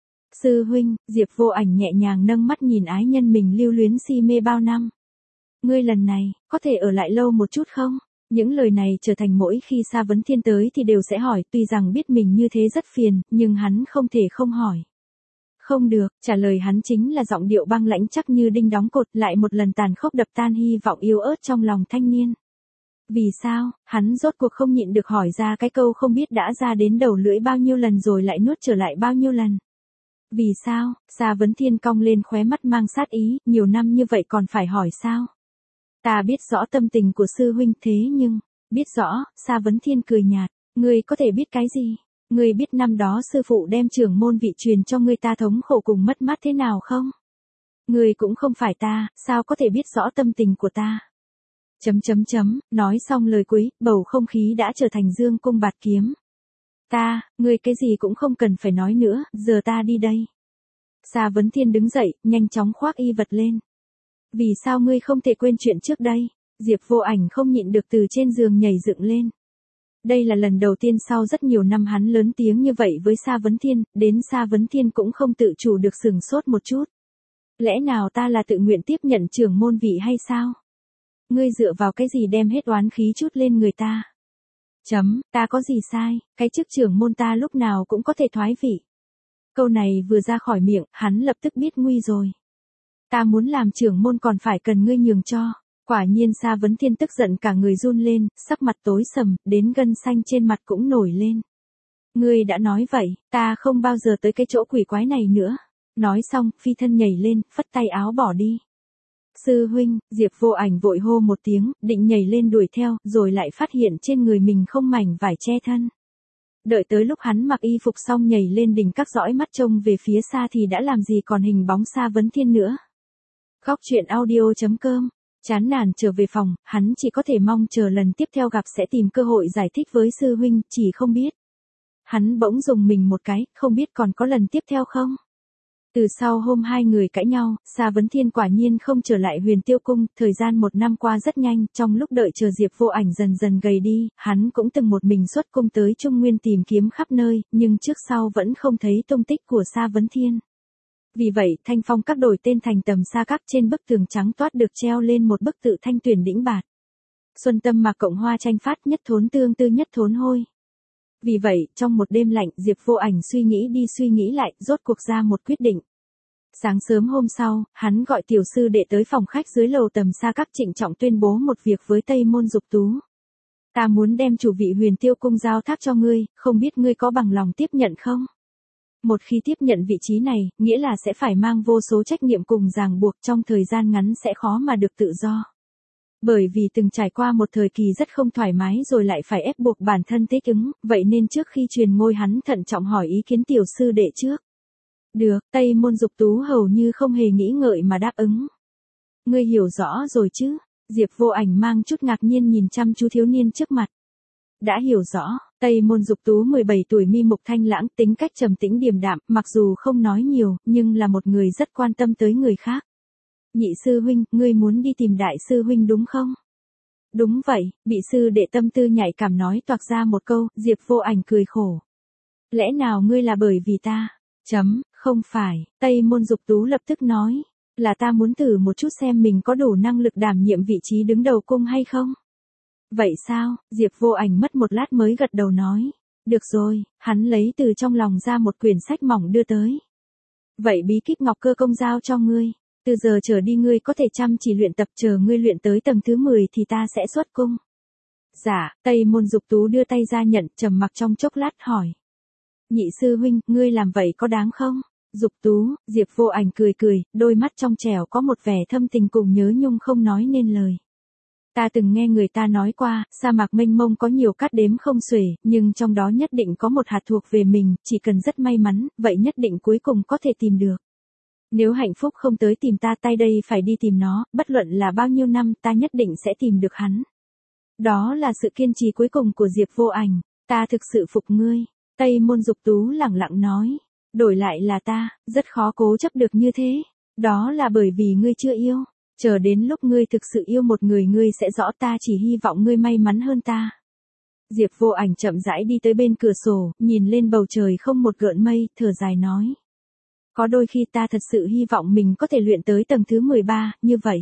Speaker 1: Sư huynh, Diệp Vô Ảnh nhẹ nhàng nâng mắt nhìn ái nhân mình lưu luyến si mê bao năm. Ngươi lần này, có thể ở lại lâu một chút không? Những lời này trở thành mỗi khi Sa Vấn Thiên tới thì đều sẽ hỏi, tuy rằng biết mình như thế rất phiền, nhưng hắn không thể không hỏi. Không được, trả lời hắn chính là giọng điệu băng lãnh chắc như đinh đóng cột, lại một lần tàn khốc đập tan hy vọng yếu ớt trong lòng thanh niên. Vì sao, hắn rốt cuộc không nhịn được hỏi ra cái câu không biết đã ra đến đầu lưỡi bao nhiêu lần rồi lại nuốt trở lại bao nhiêu lần. Vì sao? Sa Vấn Thiên cong lên khóe mắt mang sát ý, nhiều năm như vậy còn phải hỏi sao? Ta biết rõ tâm tình của sư huynh thế nhưng, biết rõ, Sa Vấn Thiên cười nhạt, ngươi có thể biết cái gì? Ngươi biết năm đó sư phụ đem trưởng môn vị truyền cho ngươi ta thống khổ cùng mất mát thế nào không? Ngươi cũng không phải ta, sao có thể biết rõ tâm tình của ta? Chấm chấm chấm, nói xong lời cuối, bầu không khí đã trở thành dương cung bạt kiếm. Ta, ngươi cái gì cũng không cần phải nói nữa, giờ ta đi đây. Sa Vấn Thiên đứng dậy, nhanh chóng khoác y vật lên. Vì sao ngươi không thể quên chuyện trước đây? Diệp Vô Ảnh không nhịn được từ trên giường nhảy dựng lên. Đây là lần đầu tiên sau rất nhiều năm hắn lớn tiếng như vậy với Sa Vấn Thiên, đến Sa Vấn Thiên cũng không tự chủ được sừng sốt một chút. Lẽ nào ta là tự nguyện tiếp nhận trưởng môn vị hay sao? Ngươi dựa vào cái gì đem hết oán khí chút lên người ta? Chấm, ta có gì sai, cái chức trưởng môn ta lúc nào cũng có thể thoái vị. Câu này vừa ra khỏi miệng, hắn lập tức biết nguy rồi. Ta muốn làm trưởng môn còn phải cần ngươi nhường cho. Quả nhiên Sa Vấn Thiên tức giận cả người run lên, sắc mặt tối sầm, đến gân xanh trên mặt cũng nổi lên. Ngươi đã nói vậy, ta không bao giờ tới cái chỗ quỷ quái này nữa. Nói xong, phi thân nhảy lên, phất tay áo bỏ đi. Sư huynh, Diệp Vô Ảnh vội hô một tiếng, định nhảy lên đuổi theo, rồi lại phát hiện trên người mình không mảnh vải che thân. Đợi tới lúc hắn mặc y phục xong nhảy lên đỉnh các dõi mắt trông về phía xa thì đã làm gì còn hình bóng Sa Vấn Thiên nữa. Góc truyện audio chấm com. Chán nản trở về phòng, hắn chỉ có thể mong chờ lần tiếp theo gặp sẽ tìm cơ hội giải thích với sư huynh, chỉ không biết. Hắn bỗng dùng mình một cái, không biết còn có lần tiếp theo không? Từ sau hôm hai người cãi nhau, Sa Vấn Thiên quả nhiên không trở lại Huyền Tiêu Cung, thời gian một năm qua rất nhanh, trong lúc đợi chờ Diệp Vô Ảnh dần dần gầy đi, hắn cũng từng một mình xuất cung tới Trung Nguyên tìm kiếm khắp nơi, nhưng trước sau vẫn không thấy tung tích của Sa Vấn Thiên. Vì vậy, Thanh Phong các đổi tên thành Tầm Sa Các, trên bức tường trắng toát được treo lên một bức tự Thanh Tuyển đĩnh bạt. Xuân tâm mà cộng hoa tranh phát, nhất thốn tương tư nhất thốn hôi. Vì vậy, trong một đêm lạnh, Diệp Vô Ảnh suy nghĩ đi suy nghĩ lại, rốt cuộc ra một quyết định. Sáng sớm hôm sau, hắn gọi tiểu sư đệ tới phòng khách dưới lầu Tầm Sa Các, trịnh trọng tuyên bố một việc với Tây Môn Dục Tú. Ta muốn đem chủ vị Huyền Tiêu Cung giao thác cho ngươi, không biết ngươi có bằng lòng tiếp nhận không? Một khi tiếp nhận vị trí này, nghĩa là sẽ phải mang vô số trách nhiệm cùng ràng buộc, trong thời gian ngắn sẽ khó mà được tự do. Bởi vì từng trải qua một thời kỳ rất không thoải mái rồi lại phải ép buộc bản thân thích ứng, vậy nên trước khi truyền ngôi hắn thận trọng hỏi ý kiến tiểu sư đệ trước. Được, Tây Môn Dục Tú hầu như không hề nghĩ ngợi mà đáp ứng. Ngươi hiểu rõ rồi chứ? Diệp Vô Ảnh mang chút ngạc nhiên nhìn chăm chú thiếu niên trước mặt. Đã hiểu rõ, Tây Môn Dục Tú mười bảy tuổi, mi mục thanh lãng, tính cách trầm tĩnh điềm đạm, mặc dù không nói nhiều, nhưng là một người rất quan tâm tới người khác. Nhị sư huynh, ngươi muốn đi tìm đại sư huynh đúng không? Đúng vậy, bị sư đệ tâm tư nhạy cảm nói toạc ra một câu, Diệp Vô Ảnh cười khổ. Lẽ nào ngươi là bởi vì ta? Chấm, không phải, Tây Môn Dục Tú lập tức nói, là ta muốn thử một chút xem mình có đủ năng lực đảm nhiệm vị trí đứng đầu cung hay không? Vậy sao? Diệp Vô Ảnh mất một lát mới gật đầu nói. Được rồi, hắn lấy từ trong lòng ra một quyển sách mỏng đưa tới. Vậy bí kíp Ngọc Cơ Công giao cho ngươi. Từ giờ trở đi ngươi có thể chăm chỉ luyện tập, chờ ngươi luyện tới tầng thứ mười thì ta sẽ xuất cung. Dạ, Tây Môn Dục Tú đưa tay ra nhận, trầm mặc trong chốc lát hỏi. Nhị sư huynh, ngươi làm vậy có đáng không? Dục Tú, Diệp Vô Ảnh cười cười, đôi mắt trong trẻo có một vẻ thâm tình cùng nhớ nhung không nói nên lời. Ta từng nghe người ta nói qua, sa mạc mênh mông có nhiều cát đếm không xuể, nhưng trong đó nhất định có một hạt thuộc về mình, chỉ cần rất may mắn, vậy nhất định cuối cùng có thể tìm được. Nếu hạnh phúc không tới tìm ta, tay đây phải đi tìm nó, bất luận là bao nhiêu năm ta nhất định sẽ tìm được hắn. Đó là sự kiên trì cuối cùng của Diệp Vô Ảnh, ta thực sự phục ngươi. Tây Môn Dục Tú lẳng lặng nói, đổi lại là ta, rất khó cố chấp được như thế. Đó là bởi vì ngươi chưa yêu. Chờ đến lúc ngươi thực sự yêu một người ngươi sẽ rõ, ta chỉ hy vọng ngươi may mắn hơn ta. Diệp Vô Ảnh chậm rãi đi tới bên cửa sổ, nhìn lên bầu trời không một gợn mây, thở dài nói. Có đôi khi ta thật sự hy vọng mình có thể luyện tới tầng thứ mười ba, như vậy.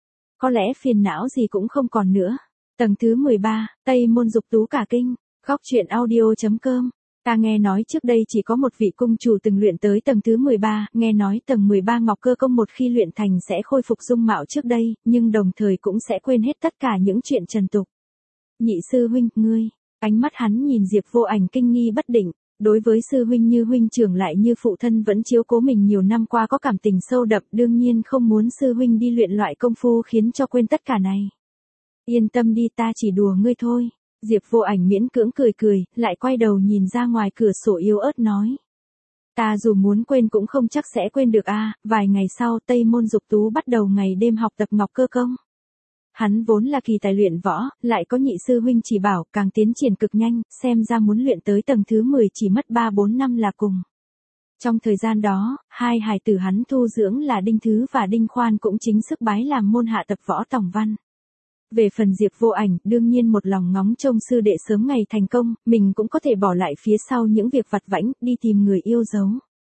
Speaker 1: Có lẽ phiền não gì cũng không còn nữa. Tầng thứ mười ba, Tây Môn Dục Tú cả kinh. Góc truyện audio chấm com. Ta nghe nói trước đây chỉ có một vị cung chủ từng luyện tới tầng thứ mười ba, nghe nói tầng mười ba Ngọc Cơ Công một khi luyện thành sẽ khôi phục dung mạo trước đây, nhưng đồng thời cũng sẽ quên hết tất cả những chuyện trần tục. Nhị sư huynh, ngươi, ánh mắt hắn nhìn Diệp Vô Ảnh kinh nghi bất định, đối với sư huynh như huynh trưởng lại như phụ thân vẫn chiếu cố mình nhiều năm qua có cảm tình sâu đậm, đương nhiên không muốn sư huynh đi luyện loại công phu khiến cho quên tất cả này. Yên tâm đi, ta chỉ đùa ngươi thôi. Diệp Vô Ảnh miễn cưỡng cười cười, lại quay đầu nhìn ra ngoài cửa sổ yếu ớt nói. Ta dù muốn quên cũng không chắc sẽ quên được a. À. Vài ngày sau Tây Môn Dục Tú bắt đầu ngày đêm học tập Ngọc Cơ Công. Hắn vốn là kỳ tài luyện võ, lại có nhị sư huynh chỉ bảo, càng tiến triển cực nhanh, xem ra muốn luyện tới tầng thứ mười chỉ mất ba bốn năm là cùng. Trong thời gian đó, hai hài tử hắn thu dưỡng là Đinh Thứ và Đinh Khoan cũng chính sức bái làm môn hạ tập võ tòng văn. Về phần Diệp Vô Ảnh, đương nhiên một lòng ngóng trông sư đệ sớm ngày thành công, mình cũng có thể bỏ lại phía sau những việc vặt vãnh, đi tìm người yêu dấu.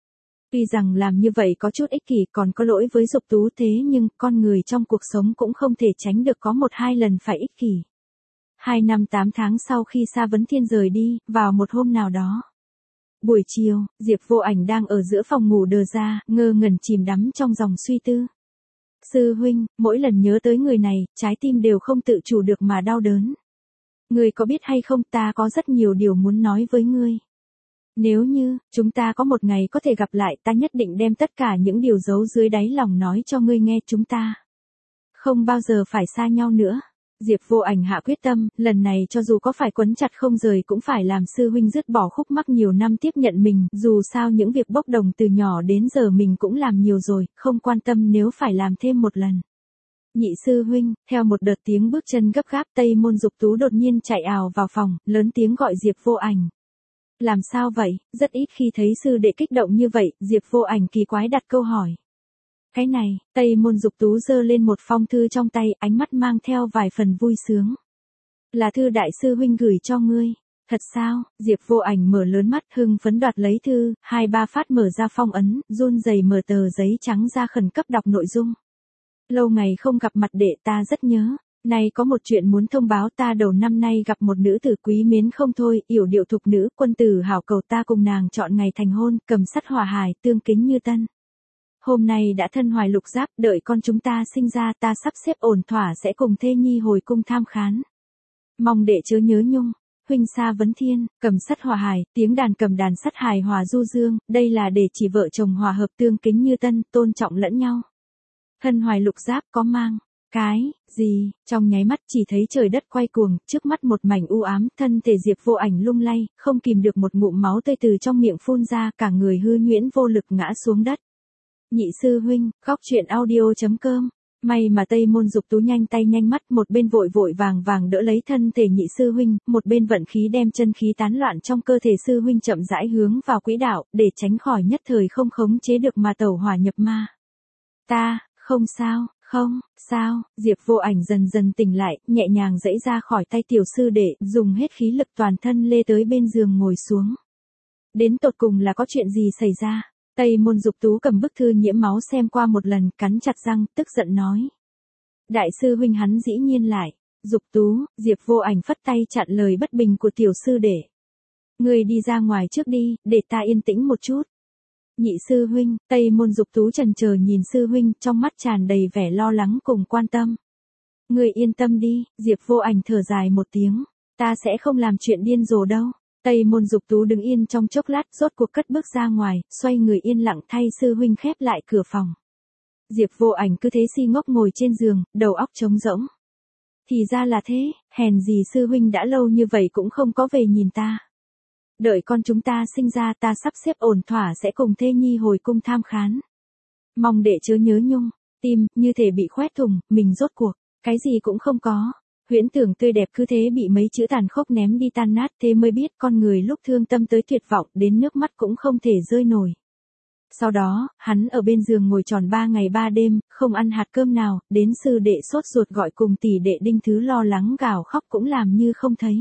Speaker 1: Tuy rằng làm như vậy có chút ích kỷ, còn có lỗi với Dục Tú, thế nhưng con người trong cuộc sống cũng không thể tránh được có một hai lần phải ích kỷ. Hai năm tám tháng sau khi Sa Vấn Thiên rời đi, vào một hôm nào đó. Buổi chiều, Diệp Vô Ảnh đang ở giữa phòng ngủ đờ ra, ngơ ngẩn chìm đắm trong dòng suy tư. Sư huynh, mỗi lần nhớ tới người này, trái tim đều không tự chủ được mà đau đớn. Ngươi có biết hay không, ta có rất nhiều điều muốn nói với ngươi. Nếu như, chúng ta có một ngày có thể gặp lại, ta nhất định đem tất cả những điều giấu dưới đáy lòng nói cho ngươi nghe. Chúng ta không bao giờ phải xa nhau nữa. Diệp Vô Ảnh hạ quyết tâm, lần này cho dù có phải quấn chặt không rời cũng phải làm sư huynh dứt bỏ khúc mắc nhiều năm tiếp nhận mình, dù sao những việc bốc đồng từ nhỏ đến giờ mình cũng làm nhiều rồi, không quan tâm nếu phải làm thêm một lần. Nhị sư huynh, theo một đợt tiếng bước chân gấp gáp, Tây Môn Dục Tú đột nhiên chạy ào vào phòng, lớn tiếng gọi Diệp Vô Ảnh. Làm sao vậy, rất ít khi thấy sư đệ kích động như vậy, Diệp Vô Ảnh kỳ quái đặt câu hỏi. Cái này, Tây Môn Dục Tú giơ lên một phong thư trong tay, ánh mắt mang theo vài phần vui sướng. Là thư đại sư huynh gửi cho ngươi. Thật sao? Diệp Vô Ảnh mở lớn mắt hưng phấn đoạt lấy thư, hai ba phát mở ra phong ấn, run rẩy mở tờ giấy trắng ra khẩn cấp đọc nội dung. Lâu ngày không gặp mặt đệ, ta rất nhớ. Nay có một chuyện muốn thông báo, ta đầu năm nay gặp một nữ tử quý mến không thôi, yểu điệu thục nữ, quân tử hảo cầu ta cùng nàng chọn ngày thành hôn, cầm sắt hòa hài, tương kính như tân. Hôm nay đã thân hoài lục giáp, đợi con chúng ta sinh ra, ta sắp xếp ổn thỏa sẽ cùng thê nhi hồi cung tham khán. Mong đệ chớ nhớ nhung. Huynh xa vấn thiên, cầm sắt hòa hài, tiếng đàn cầm đàn sắt hài hòa du dương, đây là để chỉ vợ chồng hòa hợp tương kính như tân, tôn trọng lẫn nhau. Thân hoài lục giáp có mang cái gì? Trong nháy mắt chỉ thấy trời đất quay cuồng, trước mắt một mảnh u ám, thân thể Diệp Vô Ảnh lung lay, không kìm được một ngụm máu tươi từ trong miệng phun ra, cả người hư nhuyễn vô lực ngã xuống đất. Nhị sư huynh, khóc chuyện audio chấm com. May mà Tây Môn Dục Tú nhanh tay nhanh mắt, một bên vội vội vàng vàng đỡ lấy thân thể nhị sư huynh, một bên vận khí đem chân khí tán loạn trong cơ thể sư huynh chậm rãi hướng vào quỹ đạo, để tránh khỏi nhất thời không khống chế được mà tẩu hỏa nhập ma. Ta, không sao, không, sao, Diệp Vô Ảnh dần dần tỉnh lại, nhẹ nhàng giãy ra khỏi tay tiểu sư đệ, dùng hết khí lực toàn thân lê tới bên giường ngồi xuống. Đến tột cùng là có chuyện gì xảy ra? Tây Môn Dục Tú cầm bức thư nhiễm máu xem qua một lần, cắn chặt răng, tức giận nói. Đại sư huynh hắn dĩ nhiên lại. Dục Tú, Diệp Vô Ảnh phất tay chặn lời bất bình của tiểu sư đệ. Ngươi đi ra ngoài trước đi, để ta yên tĩnh một chút. Nhị sư huynh, Tây Môn Dục Tú chần chờ nhìn sư huynh, trong mắt tràn đầy vẻ lo lắng cùng quan tâm. Ngươi yên tâm đi, Diệp Vô Ảnh thở dài một tiếng. Ta sẽ không làm chuyện điên rồ đâu. Tây Môn Dục Tú đứng yên trong chốc lát, rốt cuộc cất bước ra ngoài, xoay người yên lặng thay sư huynh khép lại cửa phòng. Diệp Vô Ảnh cứ thế si ngốc ngồi trên giường, đầu óc trống rỗng. Thì ra là thế, hèn gì sư huynh đã lâu như vậy cũng không có về nhìn ta. Đợi con chúng ta sinh ra, ta sắp xếp ổn thỏa sẽ cùng thê nhi hồi cung tham khán. Mong đệ chớ nhớ nhung. Tim như thể bị khoét thùng, mình rốt cuộc cái gì cũng không có. Huyễn tưởng tươi đẹp cứ thế bị mấy chữ tàn khốc ném đi tan nát, thế mới biết con người lúc thương tâm tới tuyệt vọng, đến nước mắt cũng không thể rơi nổi. Sau đó, hắn ở bên giường ngồi tròn ba ngày ba đêm, không ăn hạt cơm nào, đến sư đệ sốt ruột gọi cùng tỷ đệ Đinh Thứ lo lắng gào khóc cũng làm như không thấy.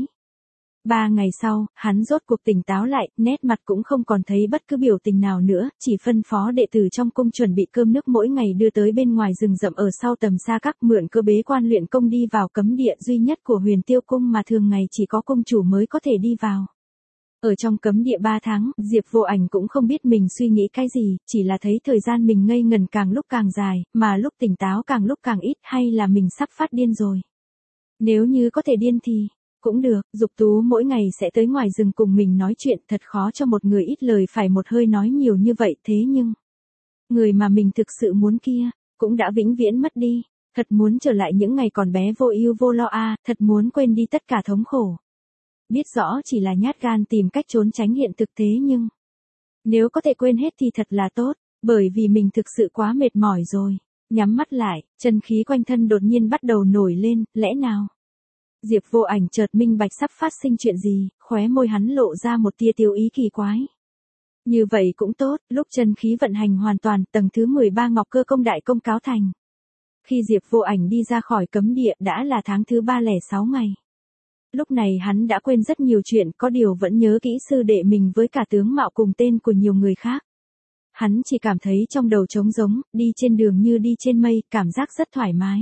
Speaker 1: Ba ngày sau, hắn rốt cuộc tỉnh táo lại, nét mặt cũng không còn thấy bất cứ biểu tình nào nữa, chỉ phân phó đệ tử trong cung chuẩn bị cơm nước mỗi ngày đưa tới bên ngoài rừng rậm ở sau tầm xa các, mượn cơ bế quan luyện công đi vào cấm địa duy nhất của Huyền Tiêu cung mà thường ngày chỉ có cung chủ mới có thể đi vào. Ở trong cấm địa ba tháng, Diệp Vô Ảnh cũng không biết mình suy nghĩ cái gì, chỉ là thấy thời gian mình ngây ngần càng lúc càng dài, mà lúc tỉnh táo càng lúc càng ít, hay là mình sắp phát điên rồi. Nếu như có thể điên thì cũng được, Dục Tú mỗi ngày sẽ tới ngoài rừng cùng mình nói chuyện, thật khó cho một người ít lời phải một hơi nói nhiều như vậy, thế nhưng người mà mình thực sự muốn kia cũng đã vĩnh viễn mất đi, thật muốn trở lại những ngày còn bé vô ưu vô lo a, à, thật muốn quên đi tất cả thống khổ. Biết rõ chỉ là nhát gan tìm cách trốn tránh hiện thực, thế nhưng nếu có thể quên hết thì thật là tốt, bởi vì mình thực sự quá mệt mỏi rồi. Nhắm mắt lại, chân khí quanh thân đột nhiên bắt đầu nổi lên, lẽ nào Diệp Vô Ảnh chợt minh bạch sắp phát sinh chuyện gì, khóe môi hắn lộ ra một tia tiêu ý kỳ quái. Như vậy cũng tốt, lúc chân khí vận hành hoàn toàn, tầng thứ mười ba Ngọc Cơ Công đại công cáo thành. Khi Diệp Vô Ảnh đi ra khỏi cấm địa đã là tháng thứ ba lẻ sáu ngày. Lúc này hắn đã quên rất nhiều chuyện, có điều vẫn nhớ kỹ sư đệ mình với cả tướng mạo cùng tên của nhiều người khác. Hắn chỉ cảm thấy trong đầu trống rỗng, đi trên đường như đi trên mây, cảm giác rất thoải mái.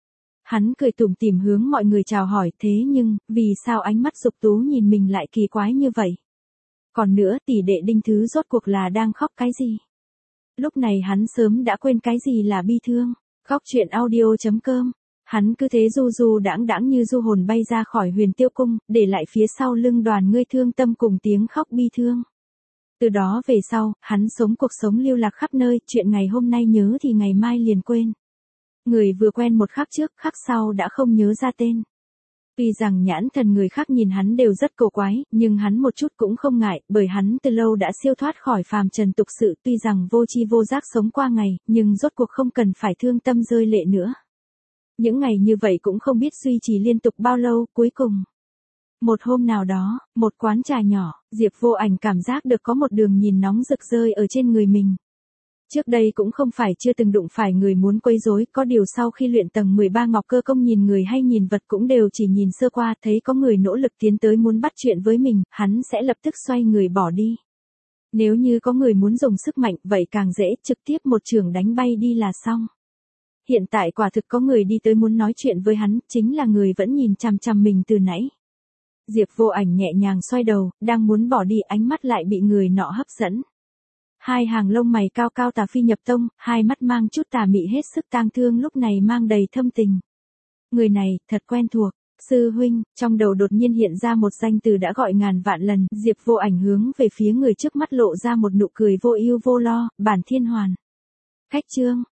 Speaker 1: Hắn cười tủm tỉm hướng mọi người chào hỏi, thế nhưng, vì sao ánh mắt Dục Tú nhìn mình lại kỳ quái như vậy? Còn nữa, tỷ đệ Đinh Thứ rốt cuộc là đang khóc cái gì? Lúc này hắn sớm đã quên cái gì là bi thương. Khóc chuyện audio chấm com. Hắn cứ thế du du đãng đãng như du hồn bay ra khỏi Huyền Tiêu cung, để lại phía sau lưng đoàn người thương tâm cùng tiếng khóc bi thương. Từ đó về sau, hắn sống cuộc sống lưu lạc khắp nơi, chuyện ngày hôm nay nhớ thì ngày mai liền quên. Người vừa quen một khắc trước, khắc sau đã không nhớ ra tên. Tuy rằng nhãn thần người khác nhìn hắn đều rất cổ quái, nhưng hắn một chút cũng không ngại, bởi hắn từ lâu đã siêu thoát khỏi phàm trần tục sự, tuy rằng vô tri vô giác sống qua ngày, nhưng rốt cuộc không cần phải thương tâm rơi lệ nữa. Những ngày như vậy cũng không biết duy trì liên tục bao lâu, cuối cùng. Một hôm nào đó, một quán trà nhỏ, Diệp Vô Ảnh cảm giác được có một đường nhìn nóng rực rơi ở trên người mình. Trước đây cũng không phải chưa từng đụng phải người muốn quấy rối, có điều sau khi luyện tầng mười ba ngọc cơ công nhìn người hay nhìn vật cũng đều chỉ nhìn sơ qua, thấy có người nỗ lực tiến tới muốn bắt chuyện với mình, hắn sẽ lập tức xoay người bỏ đi. Nếu như có người muốn dùng sức mạnh, vậy càng dễ, trực tiếp một chưởng đánh bay đi là xong. Hiện tại quả thực có người đi tới muốn nói chuyện với hắn, chính là người vẫn nhìn chằm chằm mình từ nãy. Diệp Vô Ảnh nhẹ nhàng xoay đầu, đang muốn bỏ đi, ánh mắt lại bị người nọ hấp dẫn. Hai hàng lông mày cao cao tà phi nhập tông, hai mắt mang chút tà mị hết sức tang thương lúc này mang đầy thâm tình. Người này, thật quen thuộc, sư huynh, trong đầu đột nhiên hiện ra một danh từ đã gọi ngàn vạn lần, Diệp Vô Ảnh hướng về phía người trước mắt lộ ra một nụ cười vô ưu vô lo, Bản Thiên Hoàn. Khách trương,